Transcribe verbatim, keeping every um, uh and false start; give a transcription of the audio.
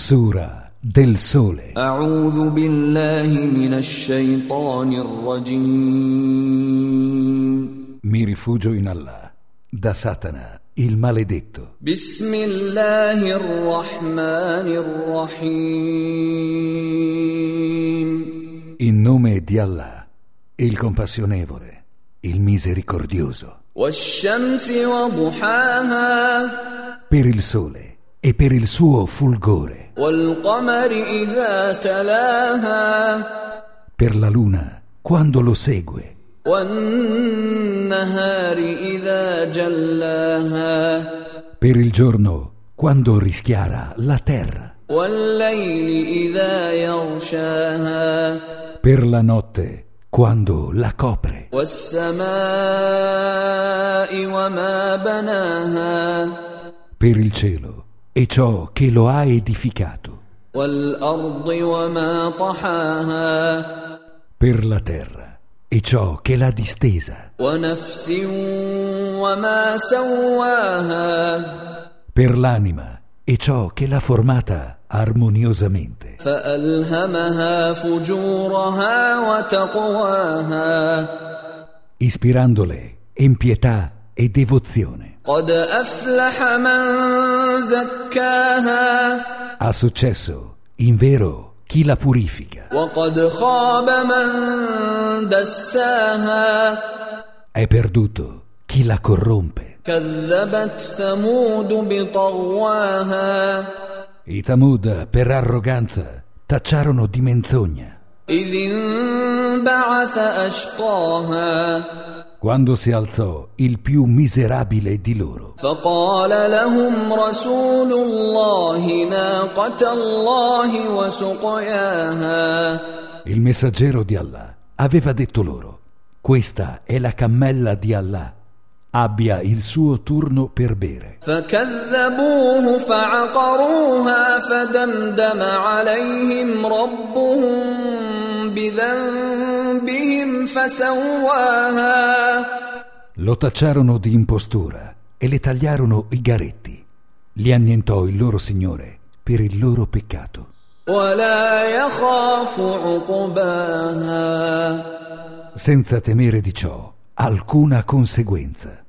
Sura del Sole. أعوذ بالله من الشيطان الرجيم. Mi rifugio in Allah, da Satana, il maledetto. بسم الله الرحمن الرحيم. In nome di Allah, il compassionevole, il misericordioso. والشمس وضحاها. Per il sole e per il suo fulgore. والقمر إذا تلاها. Per la luna quando lo segue. والنهار إذا جلاها. Per il giorno quando rischiara la terra. والليل إذا يغشاها. Per la notte quando la copre. والسماء وما بناها. Per il cielo e ciò che lo ha edificato. والأرض وما طحاها. Per la terra e ciò che l'ha distesa. ونفس وما سواها. Per l'anima e ciò che l'ha formata armoniosamente. فألهمها فجورها وتقواها. Ispirandole empietà e devozione. قد أفلح من زكاها. Ha successo, invero, chi la purifica. وقد خاب من دساها. È perduto chi la corrompe. كذبت ثمود بطغواها. I Tamud, per arroganza, tacciarono di menzogna. إذ انبعث أشقاها. Quando si alzò il più miserabile di loro. فقال لهم رسول الله ناقة الله وسقياها. Il messaggero di Allah aveva detto loro: questa è la cammella di Allah, abbia il suo turno per bere. فكذبوه فعقروها فدمدم عليهم ربهم بذنبهم فسواها. Lo tacciarono di impostura e le tagliarono i garetti. Li annientò il loro Signore per il loro peccato. ولا يخاف عقباها. Senza temere di ciò alcuna conseguenza.